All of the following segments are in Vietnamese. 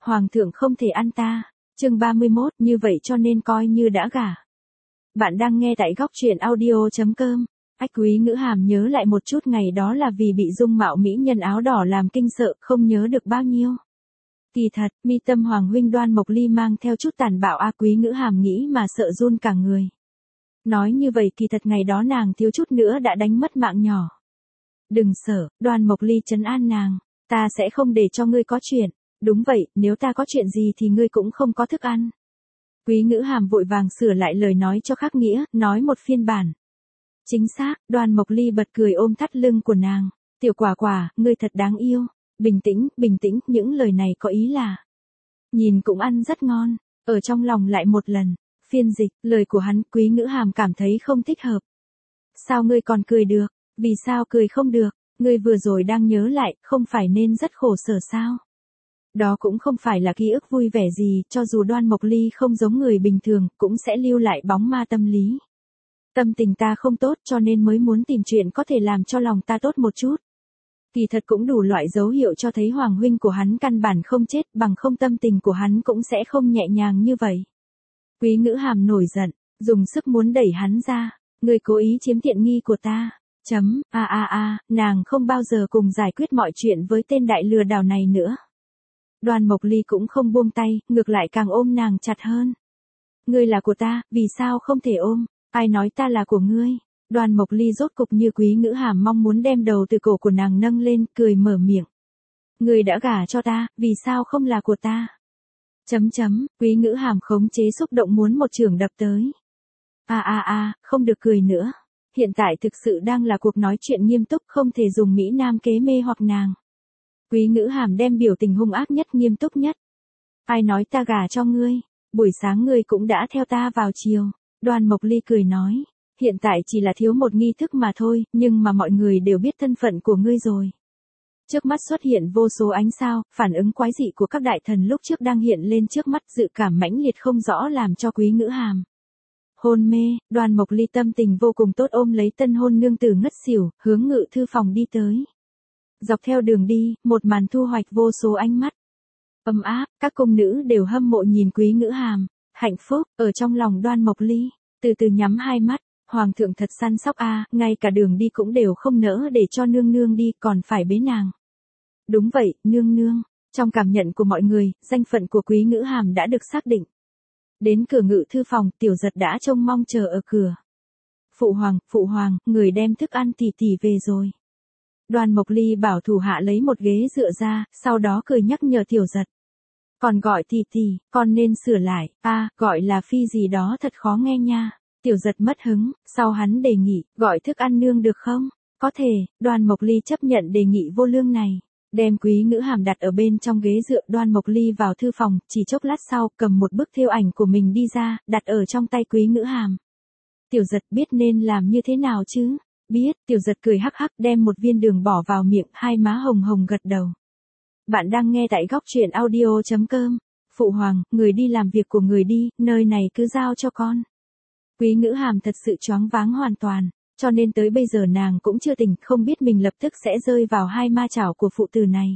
Hoàng thượng không thể ăn ta. Chương 31, như vậy cho nên coi như đã gả. Bạn đang nghe tại góc truyện audio.com. Ách Quý Ngữ Hàm nhớ lại một chút ngày đó là vì bị dung mạo mỹ nhân áo đỏ làm kinh sợ, không nhớ được bao nhiêu. Kỳ thật, mi tâm Hoàng huynh Đoan Mộc Ly mang theo chút tàn bạo Quý Ngữ Hàm nghĩ mà sợ run cả người. Nói như vậy kỳ thật ngày đó nàng thiếu chút nữa đã đánh mất mạng nhỏ. Đừng sợ, Đoan Mộc Ly trấn an nàng, ta sẽ không để cho ngươi có chuyện. Đúng vậy, nếu ta có chuyện gì thì ngươi cũng không có thức ăn. Quý Ngữ Hàm vội vàng sửa lại lời nói cho khác nghĩa, nói một phiên bản. Chính xác, Đoan Mộc Ly bật cười ôm thắt lưng của nàng. Tiểu quả quả, ngươi thật đáng yêu. Bình tĩnh, những lời này có ý là. Nhìn cũng ăn rất ngon, ở trong lòng lại một lần. Phiên dịch, lời của hắn, Quý Ngữ Hàm cảm thấy không thích hợp. Sao ngươi còn cười được? Vì sao cười không được? Ngươi vừa rồi đang nhớ lại, không phải nên rất khổ sở sao? Đó cũng không phải là ký ức vui vẻ gì, cho dù Đoan Mộc Ly không giống người bình thường, cũng sẽ lưu lại bóng ma tâm lý. Tâm tình ta không tốt cho nên mới muốn tìm chuyện có thể làm cho lòng ta tốt một chút. Kỳ thật cũng đủ loại dấu hiệu cho thấy Hoàng huynh của hắn căn bản không chết, bằng không tâm tình của hắn cũng sẽ không nhẹ nhàng như vậy. Quý Ngữ Hàm nổi giận, dùng sức muốn đẩy hắn ra, ngươi cố ý chiếm tiện nghi của ta. Nàng không bao giờ cùng giải quyết mọi chuyện với tên đại lừa đảo này nữa. Đoan Mộc Ly cũng không buông tay, ngược lại càng ôm nàng chặt hơn. Ngươi là của ta, vì sao không thể ôm? Ai nói ta là của ngươi? Đoan Mộc Ly rốt cục như Quý Ngữ Hàm mong muốn đem đầu từ cổ của nàng nâng lên, cười mở miệng. Ngươi đã gả cho ta, vì sao không là của ta? Quý Ngữ Hàm khống chế xúc động muốn một chưởng đập tới. Không được cười nữa. Hiện tại thực sự đang là cuộc nói chuyện nghiêm túc, không thể dùng Mỹ Nam kế mê hoặc nàng. Quý Ngữ Hàm đem biểu tình hung ác nhất, nghiêm túc nhất. Ai nói ta gả cho ngươi? Buổi sáng ngươi cũng đã theo ta vào chiều. Đoan Mộc Ly cười nói. Hiện tại chỉ là thiếu một nghi thức mà thôi, nhưng mà mọi người đều biết thân phận của ngươi rồi. Trước mắt xuất hiện vô số ánh sao, phản ứng quái dị của các đại thần lúc trước đang hiện lên trước mắt, dự cảm mãnh liệt không rõ làm cho Quý Ngữ Hàm hôn mê. Đoan Mộc Ly tâm tình vô cùng tốt ôm lấy tân hôn nương tử ngất xỉu, hướng ngự thư phòng đi tới. Dọc theo đường đi, một màn thu hoạch vô số ánh mắt ấm áp, các cung nữ đều hâm mộ nhìn Quý Ngữ Hàm, hạnh phúc, ở trong lòng Đoan Mộc Ly, từ từ nhắm hai mắt, Hoàng thượng thật săn sóc ngay cả đường đi cũng đều không nỡ để cho nương nương đi, còn phải bế nàng. Đúng vậy, nương nương, trong cảm nhận của mọi người, danh phận của Quý Ngữ Hàm đã được xác định. Đến cửa ngự thư phòng, Tiểu Giật đã trông mong chờ ở cửa. Phụ hoàng, người đem thức ăn tỷ tỷ về rồi. Đoan Mộc Ly bảo thủ hạ lấy một ghế dựa ra, sau đó cười nhắc nhở Tiểu Giật. Còn gọi tỷ tỷ, con nên sửa lại, gọi là phi gì đó thật khó nghe nha. Tiểu Giật mất hứng, sau hắn đề nghị, gọi thức ăn nương được không? Có thể, Đoan Mộc Ly chấp nhận đề nghị vô lương này. Đem Quý Ngữ Hàm đặt ở bên trong ghế dựa, Đoan Mộc Ly vào thư phòng, chỉ chốc lát sau, cầm một bức thêu ảnh của mình đi ra, đặt ở trong tay Quý Ngữ Hàm. Tiểu Giật biết nên làm như thế nào chứ? Biết, Tiểu Giật cười hắc hắc đem một viên đường bỏ vào miệng, hai má hồng hồng gật đầu. Bạn đang nghe tại góc truyện audio.com. Phụ hoàng, người đi làm việc của người đi, nơi này cứ giao cho con. Quý Ngữ Hàm thật sự choáng váng hoàn toàn, cho nên tới bây giờ nàng cũng chưa tỉnh, không biết mình lập tức sẽ rơi vào hai ma chảo của phụ tử này.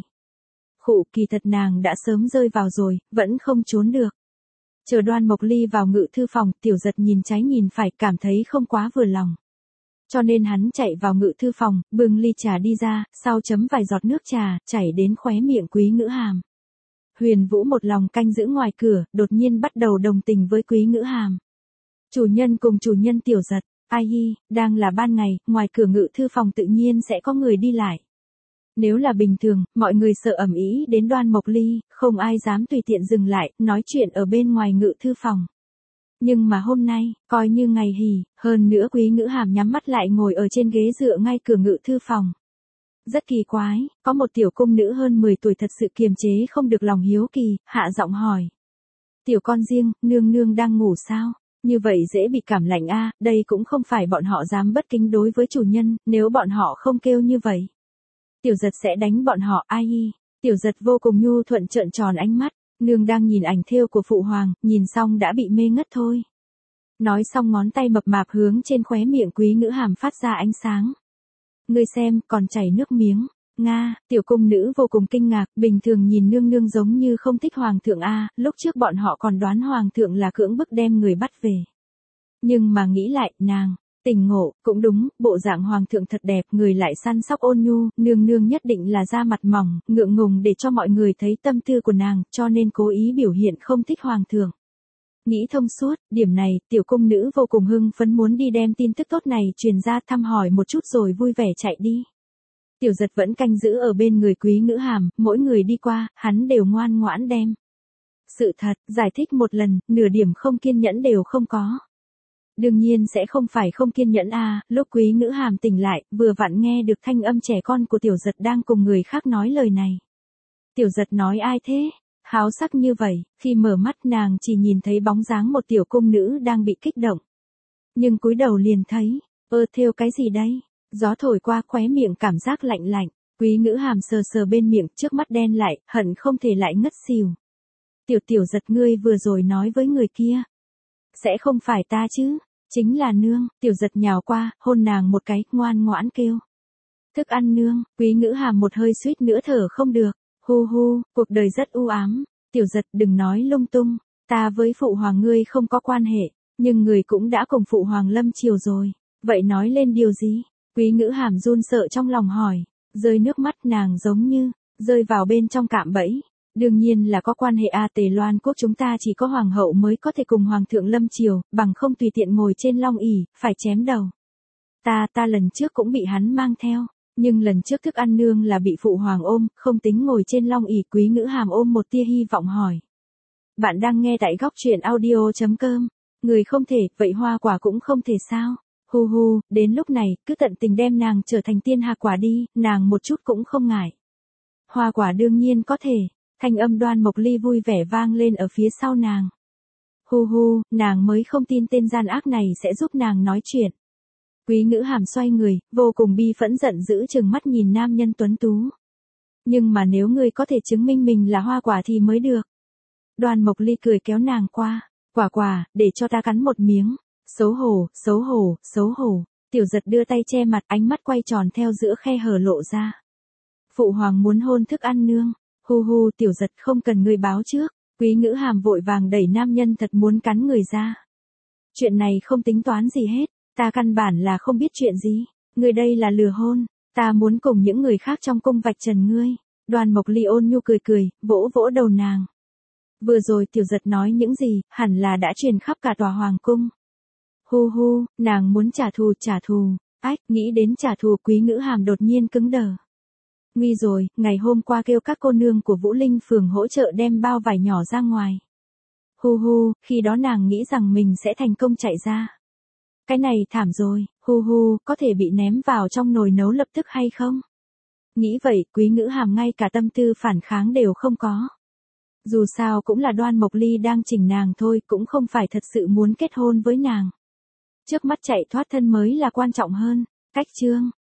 Kỳ thật nàng đã sớm rơi vào rồi, vẫn không trốn được. Chờ Đoan Mộc Ly vào ngự thư phòng, Tiểu Giật nhìn trái nhìn phải, cảm thấy không quá vừa lòng. Cho nên hắn chạy vào ngự thư phòng, bưng ly trà đi ra, sau chấm vài giọt nước trà, chảy đến khóe miệng Quý Ngữ Hàm. Huyền Vũ một lòng canh giữ ngoài cửa, đột nhiên bắt đầu đồng tình với Quý Ngữ Hàm. Chủ nhân cùng chủ nhân Tiểu Giật, đang là ban ngày, ngoài cửa ngự thư phòng tự nhiên sẽ có người đi lại. Nếu là bình thường, mọi người sợ ầm ĩ đến Đoan Mộc Ly, không ai dám tùy tiện dừng lại, nói chuyện ở bên ngoài ngự thư phòng. Nhưng mà hôm nay, coi như ngày hỉ, hơn nữa Quý Ngữ Hàm nhắm mắt lại ngồi ở trên ghế dựa ngay cửa ngự thư phòng. Rất kỳ quái, có một tiểu cung nữ hơn 10 tuổi thật sự kiềm chế không được lòng hiếu kỳ, hạ giọng hỏi. Tiểu con riêng, nương nương đang ngủ sao? Như vậy dễ bị cảm lạnh đây cũng không phải bọn họ dám bất kính đối với chủ nhân, nếu bọn họ không kêu như vậy. Tiểu Giật sẽ đánh bọn họ, Tiểu Giật vô cùng nhu thuận trợn tròn ánh mắt, nương đang nhìn ảnh thêu của phụ hoàng, nhìn xong đã bị mê ngất thôi. Nói xong ngón tay mập mạp hướng trên khóe miệng Quý Ngữ Hàm phát ra ánh sáng. Ngươi xem, còn chảy nước miếng. Nga, tiểu cung nữ vô cùng kinh ngạc, bình thường nhìn nương nương giống như không thích hoàng thượng a, lúc trước bọn họ còn đoán hoàng thượng là cưỡng bức đem người bắt về. Nhưng mà nghĩ lại, nàng, tỉnh ngộ, cũng đúng, bộ dạng hoàng thượng thật đẹp, người lại săn sóc ôn nhu, nương nương nhất định là da mặt mỏng, ngượng ngùng để cho mọi người thấy tâm tư của nàng, cho nên cố ý biểu hiện không thích hoàng thượng. Nghĩ thông suốt, điểm này, tiểu cung nữ vô cùng hưng phấn muốn đi đem tin tức tốt này truyền ra thăm hỏi một chút rồi vui vẻ chạy đi. Tiểu giật vẫn canh giữ ở bên người Quý Ngữ Hàm, mỗi người đi qua, hắn đều ngoan ngoãn đem. Sự thật, giải thích một lần, nửa điểm không kiên nhẫn đều không có. Đương nhiên sẽ không phải không kiên nhẫn lúc Quý Ngữ Hàm tỉnh lại, vừa vặn nghe được thanh âm trẻ con của tiểu giật đang cùng người khác nói lời này. Tiểu giật nói ai thế? Háo sắc như vậy, khi mở mắt nàng chỉ nhìn thấy bóng dáng một tiểu cung nữ đang bị kích động. Nhưng cúi đầu liền thấy, thêu cái gì đây? Gió thổi qua khóe miệng cảm giác lạnh lạnh, Quý Ngữ Hàm sờ sờ bên miệng trước mắt đen lại, hận không thể lại ngất xỉu. Tiểu giật ngươi vừa rồi nói với người kia. Sẽ không phải ta chứ, chính là nương, tiểu giật nhào qua, hôn nàng một cái, ngoan ngoãn kêu. Thức ăn nương, Quý Ngữ Hàm một hơi suýt nữa thở không được. Hu hu, cuộc đời rất u ám, tiểu giật đừng nói lung tung, ta với phụ hoàng ngươi không có quan hệ, nhưng người cũng đã cùng phụ hoàng lâm triều rồi, vậy nói lên điều gì? Quý Ngữ Hàm run sợ trong lòng hỏi, rơi nước mắt nàng giống như, rơi vào bên trong cạm bẫy, đương nhiên là có quan hệ Tề Loan quốc chúng ta chỉ có hoàng hậu mới có thể cùng hoàng thượng lâm triều, bằng không tùy tiện ngồi trên long ỷ, phải chém đầu. Ta lần trước cũng bị hắn mang theo. Nhưng lần trước thức ăn nương là bị phụ hoàng ôm, không tính ngồi trên long ỷ. Quý Ngữ Hàm ôm một tia hy vọng hỏi. Bạn đang nghe tại góc truyện audio.com. Người không thể, vậy hoa quả cũng không thể sao? Hu hu, đến lúc này, cứ tận tình đem nàng trở thành tiên hà quả đi, nàng một chút cũng không ngại. Hoa quả đương nhiên có thể, thanh âm Đoan Mộc Ly vui vẻ vang lên ở phía sau nàng. Hu hu, nàng mới không tin tên gian ác này sẽ giúp nàng nói chuyện. Quý Ngữ Hàm xoay người, vô cùng bi phẫn giận dữ trừng mắt nhìn nam nhân tuấn tú. Nhưng mà nếu ngươi có thể chứng minh mình là hoa quả thì mới được. Đoan Mộc Ly cười kéo nàng qua, quả, để cho ta cắn một miếng. Xấu hổ. Tiểu giật đưa tay che mặt, ánh mắt quay tròn theo giữa khe hở lộ ra. Phụ hoàng muốn hôn thức ăn nương. Hu hu, tiểu giật không cần ngươi báo trước. Quý Ngữ Hàm vội vàng đẩy nam nhân thật muốn cắn người ra. Chuyện này không tính toán gì hết. Ta căn bản là không biết chuyện gì, người đây là lừa hôn, ta muốn cùng những người khác trong cung vạch trần ngươi. Đoan Mộc Ly ôn nhu cười, vỗ vỗ đầu nàng. Vừa rồi tiểu giật nói những gì, hẳn là đã truyền khắp cả tòa hoàng cung. Hu hu, nàng muốn trả thù, nghĩ đến trả thù Quý Ngữ Hàm đột nhiên cứng đờ. Nguy rồi, ngày hôm qua kêu các cô nương của Vũ Linh phường hỗ trợ đem bao vải nhỏ ra ngoài. Hu hu, khi đó nàng nghĩ rằng mình sẽ thành công chạy ra. Cái này thảm rồi, hu hu, có thể bị ném vào trong nồi nấu lập tức hay không? Nghĩ vậy, Quý Ngữ Hàm ngay cả tâm tư phản kháng đều không có. Dù sao cũng là Đoan Mộc Ly đang chỉnh nàng thôi, cũng không phải thật sự muốn kết hôn với nàng. Trước mắt chạy thoát thân mới là quan trọng hơn. Cách chương